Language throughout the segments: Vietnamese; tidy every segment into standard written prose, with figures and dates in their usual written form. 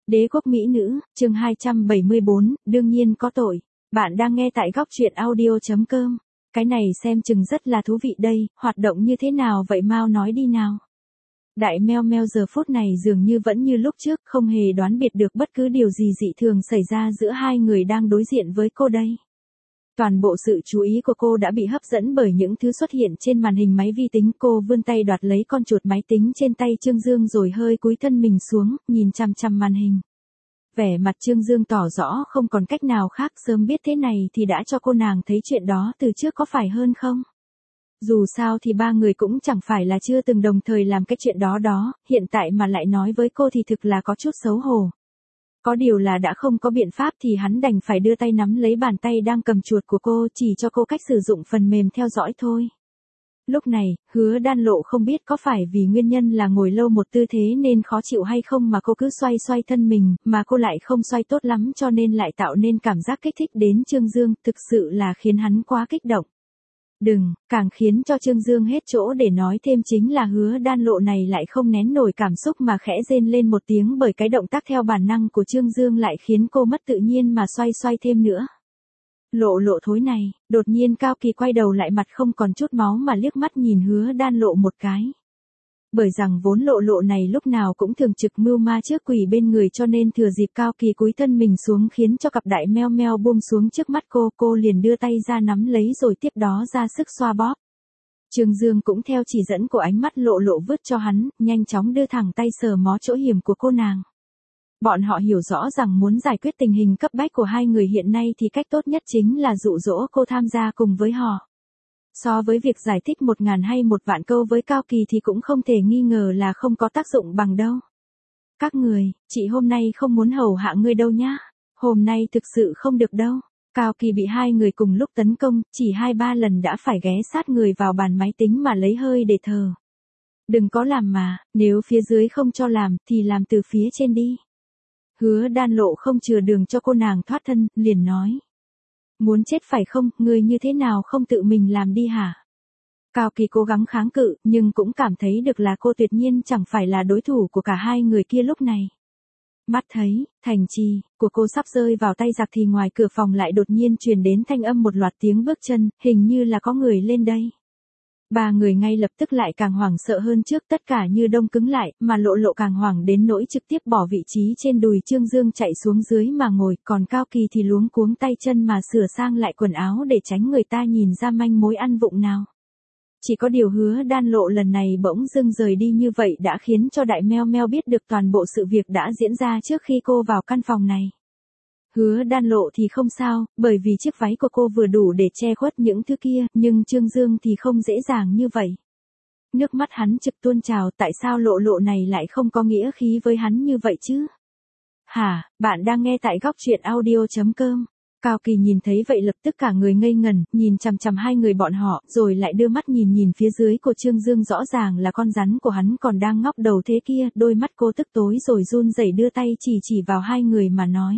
Đế quốc mỹ nữ, chương 274, đương nhiên có tội. Bạn đang nghe tại góc truyện audio.com. Cái này xem chừng rất là thú vị đây, hoạt động như thế nào vậy mau nói đi nào. Đại meo meo giờ phút này dường như vẫn như lúc trước, không hề đoán biệt được bất cứ điều gì dị thường xảy ra giữa hai người đang đối diện với cô đây. Toàn bộ sự chú ý của cô đã bị hấp dẫn bởi những thứ xuất hiện trên màn hình máy vi tính. Cô vươn tay đoạt lấy con chuột máy tính trên tay Trương Dương rồi hơi cúi thân mình xuống, nhìn chằm chằm màn hình. Vẻ mặt Trương Dương tỏ rõ không còn cách nào khác, sớm biết thế này thì đã cho cô nàng thấy chuyện đó từ trước có phải hơn không? Dù sao thì ba người cũng chẳng phải là chưa từng đồng thời làm cái chuyện đó, hiện tại mà lại nói với cô thì thực là có chút xấu hổ. Có điều là đã không có biện pháp thì hắn đành phải đưa tay nắm lấy bàn tay đang cầm chuột của cô, chỉ cho cô cách sử dụng phần mềm theo dõi thôi. Lúc này, Hứa Đan Lộ không biết có phải vì nguyên nhân là ngồi lâu một tư thế nên khó chịu hay không mà cô cứ xoay thân mình, mà cô lại không xoay tốt lắm cho nên lại tạo nên cảm giác kích thích đến Trương Dương, thực sự là khiến hắn quá kích động. Càng khiến cho Trương Dương hết chỗ để nói thêm chính là Hứa Đan Lộ này lại không nén nổi cảm xúc mà khẽ rên lên một tiếng, bởi cái động tác theo bản năng của Trương Dương lại khiến cô mất tự nhiên mà xoay thêm nữa. Lộ thối này, đột nhiên Cao Kỳ quay đầu lại, mặt không còn chút máu mà liếc mắt nhìn Hứa Đan Lộ một cái. Bởi rằng vốn lộ này lúc nào cũng thường trực mưu ma trước quỷ bên người, cho nên thừa dịp Cao Kỳ cúi thân mình xuống khiến cho cặp đại meo meo buông xuống trước mắt cô liền đưa tay ra nắm lấy rồi tiếp đó ra sức xoa bóp. Trương Dương cũng theo chỉ dẫn của ánh mắt lộ vứt cho hắn, nhanh chóng đưa thẳng tay sờ mó chỗ hiểm của cô nàng. Bọn họ hiểu rõ rằng muốn giải quyết tình hình cấp bách của hai người hiện nay thì cách tốt nhất chính là dụ dỗ cô tham gia cùng với họ. So với việc giải thích 1000 hay 1 vạn câu với Cao Kỳ thì cũng không thể nghi ngờ là không có tác dụng bằng đâu. Các người, chị hôm nay không muốn hầu hạ ngươi đâu nhá. Hôm nay thực sự không được đâu. Cao Kỳ bị hai người cùng lúc tấn công, chỉ 2-3 lần đã phải ghé sát người vào bàn máy tính mà lấy hơi để thở. Đừng có làm mà, nếu phía dưới không cho làm thì làm từ phía trên đi. Hứa Đan Lộ không chừa đường cho cô nàng thoát thân, liền nói. Muốn chết phải không, ngươi như thế nào không tự mình làm đi hả? Cao Kỳ cố gắng kháng cự, nhưng cũng cảm thấy được là cô tuyệt nhiên chẳng phải là đối thủ của cả hai người kia lúc này. Mắt thấy, thành trì của cô sắp rơi vào tay giặc thì ngoài cửa phòng lại đột nhiên truyền đến thanh âm một loạt tiếng bước chân, hình như là có người lên đây. Ba người ngay lập tức lại càng hoảng sợ hơn trước, tất cả như đông cứng lại, mà lộ càng hoảng đến nỗi trực tiếp bỏ vị trí trên đùi Trương Dương chạy xuống dưới mà ngồi, còn Cao Kỳ thì luống cuống tay chân mà sửa sang lại quần áo để tránh người ta nhìn ra manh mối ăn vụng nào. Chỉ có điều Hứa Đan Lộ lần này bỗng dưng rời đi như vậy đã khiến cho đại meo meo biết được toàn bộ sự việc đã diễn ra trước khi cô vào căn phòng này. Hứa Đan Lộ thì không sao, bởi vì chiếc váy của cô vừa đủ để che khuất những thứ kia, nhưng Trương Dương thì không dễ dàng như vậy. Nước mắt hắn trực tuôn trào, tại sao lộ này lại không có nghĩa khí với hắn như vậy chứ? Hả, bạn đang nghe tại góc truyện audio.com. Cao Kỳ nhìn thấy vậy lập tức cả người ngây ngẩn, nhìn chằm hai người bọn họ, rồi lại đưa mắt nhìn phía dưới của Trương Dương, rõ ràng là con rắn của hắn còn đang ngóc đầu thế kia, đôi mắt cô tức tối rồi run rẩy đưa tay chỉ vào hai người mà nói.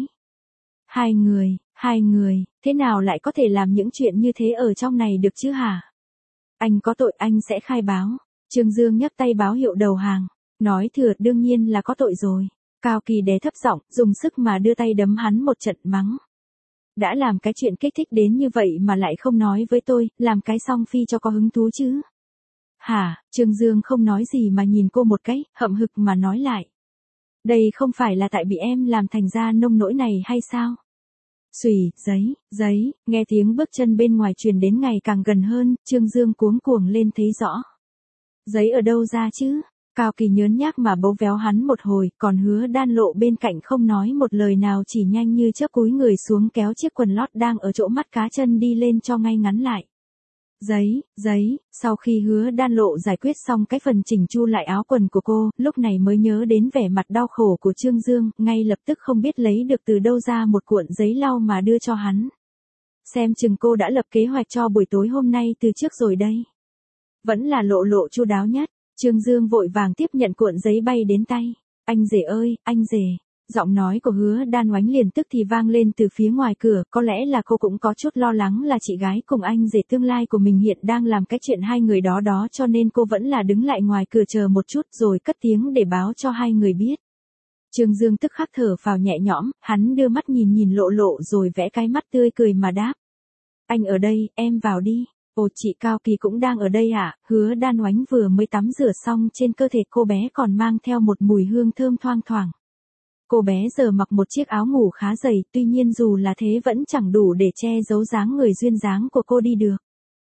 Hai người, thế nào lại có thể làm những chuyện như thế ở trong này được chứ hả? Anh có tội, anh sẽ khai báo. Trương Dương nhấc tay báo hiệu đầu hàng, nói thừa đương nhiên là có tội rồi. Cao Kỳ đè thấp giọng, dùng sức mà đưa tay đấm hắn một trận mắng. Đã làm cái chuyện kích thích đến như vậy mà lại không nói với tôi, làm cái song phi cho có hứng thú chứ? Hả? Trương Dương không nói gì mà nhìn cô một cái, hậm hực mà nói lại. Đây không phải là tại bị em làm thành ra nông nỗi này hay sao? Xùy, giấy, nghe tiếng bước chân bên ngoài truyền đến ngày càng gần hơn, Trương Dương cuống cuồng lên thấy rõ. Giấy ở đâu ra chứ? Cao Kỳ nhớn nhác mà bấu véo hắn một hồi, còn Hứa Đan Lộ bên cạnh không nói một lời nào, chỉ nhanh như chớp cúi người xuống kéo chiếc quần lót đang ở chỗ mắt cá chân đi lên cho ngay ngắn lại. Giấy, sau khi Hứa Đan Lộ giải quyết xong cái phần chỉnh chu lại áo quần của cô, lúc này mới nhớ đến vẻ mặt đau khổ của Trương Dương, ngay lập tức không biết lấy được từ đâu ra một cuộn giấy lau mà đưa cho hắn. Xem chừng cô đã lập kế hoạch cho buổi tối hôm nay từ trước rồi đây. Vẫn là lộ chu đáo nhất. Trương Dương vội vàng tiếp nhận cuộn giấy bay đến tay. Anh rể ơi, anh rể. Giọng nói của Hứa Đan Oánh liền tức thì vang lên từ phía ngoài cửa, có lẽ là cô cũng có chút lo lắng là chị gái cùng anh rể tương lai của mình hiện đang làm cái chuyện hai người đó cho nên cô vẫn là đứng lại ngoài cửa chờ một chút rồi cất tiếng để báo cho hai người biết. Trương Dương tức khắc thở phào nhẹ nhõm, hắn đưa mắt nhìn nhìn Lộ Lộ rồi vẽ cái mắt tươi cười mà đáp. Anh ở đây, em vào đi. Ồ, chị Cao Kỳ cũng đang ở đây à? Hứa Đan Oánh vừa mới tắm rửa xong, trên cơ thể cô bé còn mang theo một mùi hương thơm thoang thoảng. Cô bé giờ mặc một chiếc áo ngủ khá dày, tuy nhiên dù là thế vẫn chẳng đủ để che giấu dáng người duyên dáng của cô đi được.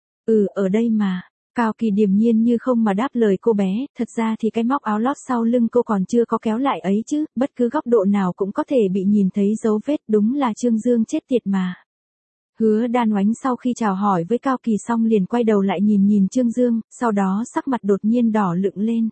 Ở đây mà. Cao Kỳ điềm nhiên như không mà đáp lời cô bé, thật ra thì cái móc áo lót sau lưng cô còn chưa có kéo lại ấy chứ, bất cứ góc độ nào cũng có thể bị nhìn thấy dấu vết, đúng là Trương Dương chết tiệt mà. Hứa Đan Oánh sau khi chào hỏi với Cao Kỳ xong liền quay đầu lại nhìn nhìn Trương Dương, sau đó sắc mặt đột nhiên đỏ lựng lên.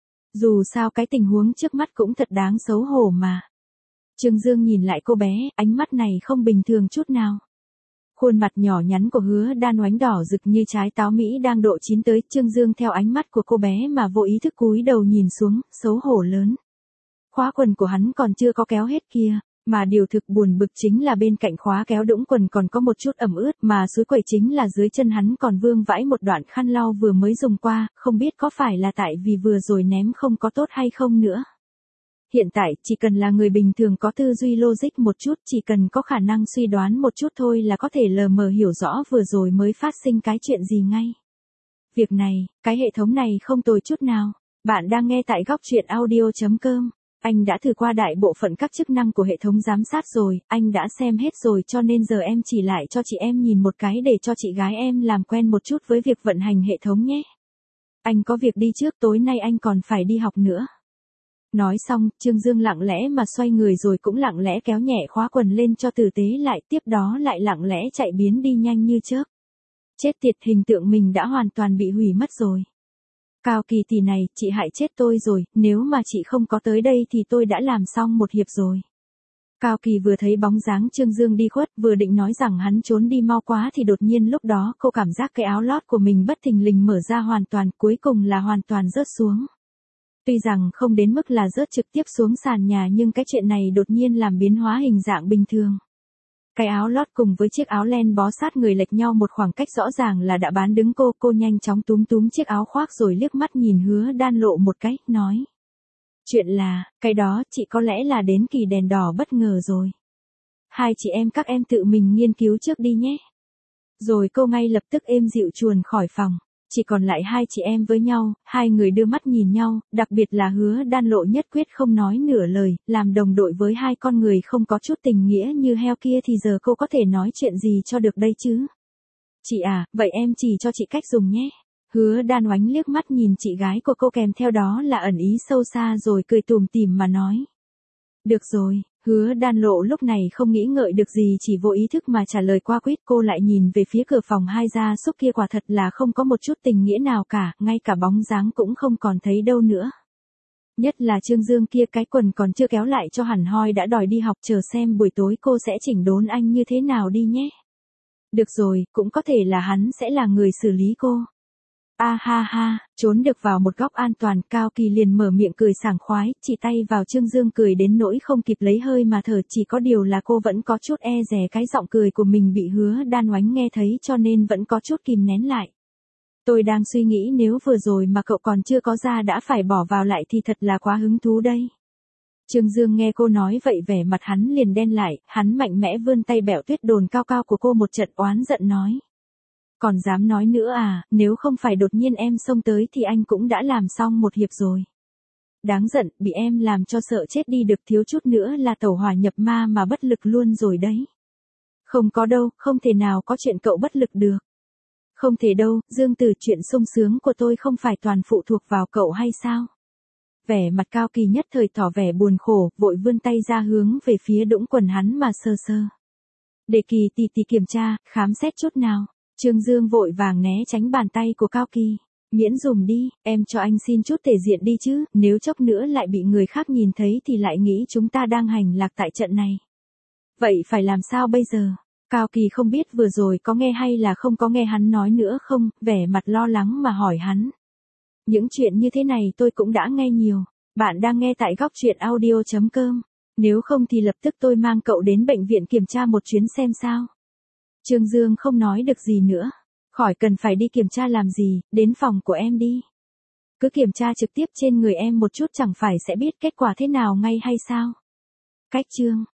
Dù sao cái tình huống trước mắt cũng thật đáng xấu hổ mà. Trương Dương nhìn lại cô bé, ánh mắt này không bình thường chút nào. Khuôn mặt nhỏ nhắn của Hứa Đan Oánh đỏ rực như trái táo Mỹ đang độ chín tới, Trương Dương theo ánh mắt của cô bé mà vô ý thức cúi đầu nhìn xuống, xấu hổ lớn. Khóa quần của hắn còn chưa có kéo hết kia, mà điều thực buồn bực chính là bên cạnh khóa kéo đũng quần còn có một chút ẩm ướt, mà suối quẩy chính là dưới chân hắn còn vương vãi một đoạn khăn lau vừa mới dùng qua, không biết có phải là tại vì vừa rồi ném không có tốt hay không nữa. Hiện tại, chỉ cần là người bình thường có tư duy logic một chút, chỉ cần có khả năng suy đoán một chút thôi là có thể lờ mờ hiểu rõ vừa rồi mới phát sinh cái chuyện gì ngay. Việc này, cái hệ thống này không tồi chút nào. Bạn đang nghe tại góc truyện audio.com. Anh đã thử qua đại bộ phận các chức năng của hệ thống giám sát rồi, anh đã xem hết rồi cho nên giờ em chỉ lại cho chị em nhìn một cái để cho chị gái em làm quen một chút với việc vận hành hệ thống nhé. Anh có việc đi trước, tối nay anh còn phải đi học nữa. Nói xong, Trương Dương lặng lẽ mà xoay người rồi cũng lặng lẽ kéo nhẹ khóa quần lên cho tử tế lại, tiếp đó lại lặng lẽ chạy biến đi nhanh như chớp. Chết tiệt, hình tượng mình đã hoàn toàn bị hủy mất rồi. Cao Kỳ tỷ này, chị hại chết tôi rồi, nếu mà chị không có tới đây thì tôi đã làm xong một hiệp rồi. Cao Kỳ vừa thấy bóng dáng Trương Dương đi khuất, vừa định nói rằng hắn trốn đi mau quá thì đột nhiên lúc đó cô cảm giác cái áo lót của mình bất thình lình mở ra hoàn toàn, cuối cùng là hoàn toàn rớt xuống. Tuy rằng không đến mức là rớt trực tiếp xuống sàn nhà nhưng cái chuyện này đột nhiên làm biến hóa hình dạng bình thường. Cái áo lót cùng với chiếc áo len bó sát người lệch nhau một khoảng cách rõ ràng là đã bán đứng cô nhanh chóng túm chiếc áo khoác rồi liếc mắt nhìn Hứa Đan Lộ một cái, nói. Chuyện là, cái đó, chị có lẽ là đến kỳ đèn đỏ bất ngờ rồi. Hai chị em các em tự mình nghiên cứu trước đi nhé. Rồi cô ngay lập tức êm dịu chuồn khỏi phòng. Chỉ còn lại hai chị em với nhau, hai người đưa mắt nhìn nhau, đặc biệt là Hứa Đan Lộ nhất quyết không nói nửa lời, làm đồng đội với hai con người không có chút tình nghĩa như heo kia thì giờ cô có thể nói chuyện gì cho được đây chứ? Chị à, vậy em chỉ cho chị cách dùng nhé. Hứa Đan Oánh liếc mắt nhìn chị gái của cô kèm theo đó là ẩn ý sâu xa rồi cười tủm tỉm mà nói. Được rồi. Hứa Đan Lộ lúc này không nghĩ ngợi được gì chỉ vô ý thức mà trả lời qua quýt, cô lại nhìn về phía cửa phòng hai gia súc kia quả thật là không có một chút tình nghĩa nào cả, ngay cả bóng dáng cũng không còn thấy đâu nữa. Nhất là Trương Dương kia cái quần còn chưa kéo lại cho hẳn hoi đã đòi đi học, chờ xem buổi tối cô sẽ chỉnh đốn anh như thế nào đi nhé. Được rồi, cũng có thể là hắn sẽ là người xử lý cô. A ha ha, trốn được vào một góc an toàn, Cao Kỳ liền mở miệng cười sảng khoái, chỉ tay vào Trương Dương cười đến nỗi không kịp lấy hơi mà thở, chỉ có điều là cô vẫn có chút e dè cái giọng cười của mình bị Hứa Đan Oánh nghe thấy cho nên vẫn có chút kìm nén lại. Tôi đang suy nghĩ nếu vừa rồi mà cậu còn chưa có ra đã phải bỏ vào lại thì thật là quá hứng thú đây. Trương Dương nghe cô nói vậy vẻ mặt hắn liền đen lại, hắn mạnh mẽ vươn tay bẹo tuyết đồn cao cao của cô một trận oán giận nói. Còn dám nói nữa à, nếu không phải đột nhiên em xông tới thì anh cũng đã làm xong một hiệp rồi. Đáng giận, bị em làm cho sợ chết đi được, thiếu chút nữa là tẩu hỏa nhập ma mà bất lực luôn rồi đấy. Không có đâu, không thể nào có chuyện cậu bất lực được. Không thể đâu, Dương Tử, chuyện sung sướng của tôi không phải toàn phụ thuộc vào cậu hay sao? Vẻ mặt Cao Kỳ nhất thời tỏ vẻ buồn khổ, vội vươn tay ra hướng về phía đũng quần hắn mà sơ sơ. Để Kỳ tỷ kiểm tra, khám xét chút nào. Trương Dương vội vàng né tránh bàn tay của Cao Kỳ. Miễn dùm đi, em cho anh xin chút thể diện đi chứ, nếu chốc nữa lại bị người khác nhìn thấy thì lại nghĩ chúng ta đang hành lạc tại trận này. Vậy phải làm sao bây giờ? Cao Kỳ không biết vừa rồi có nghe hay là không có nghe hắn nói nữa không, vẻ mặt lo lắng mà hỏi hắn. Những chuyện như thế này tôi cũng đã nghe nhiều, bạn đang nghe tại góc truyện audio.com, nếu không thì lập tức tôi mang cậu đến bệnh viện kiểm tra một chuyến xem sao. Trương Dương không nói được gì nữa, khỏi cần phải đi kiểm tra làm gì, đến phòng của em đi. Cứ kiểm tra trực tiếp trên người em một chút chẳng phải sẽ biết kết quả thế nào ngay hay sao? Cách chương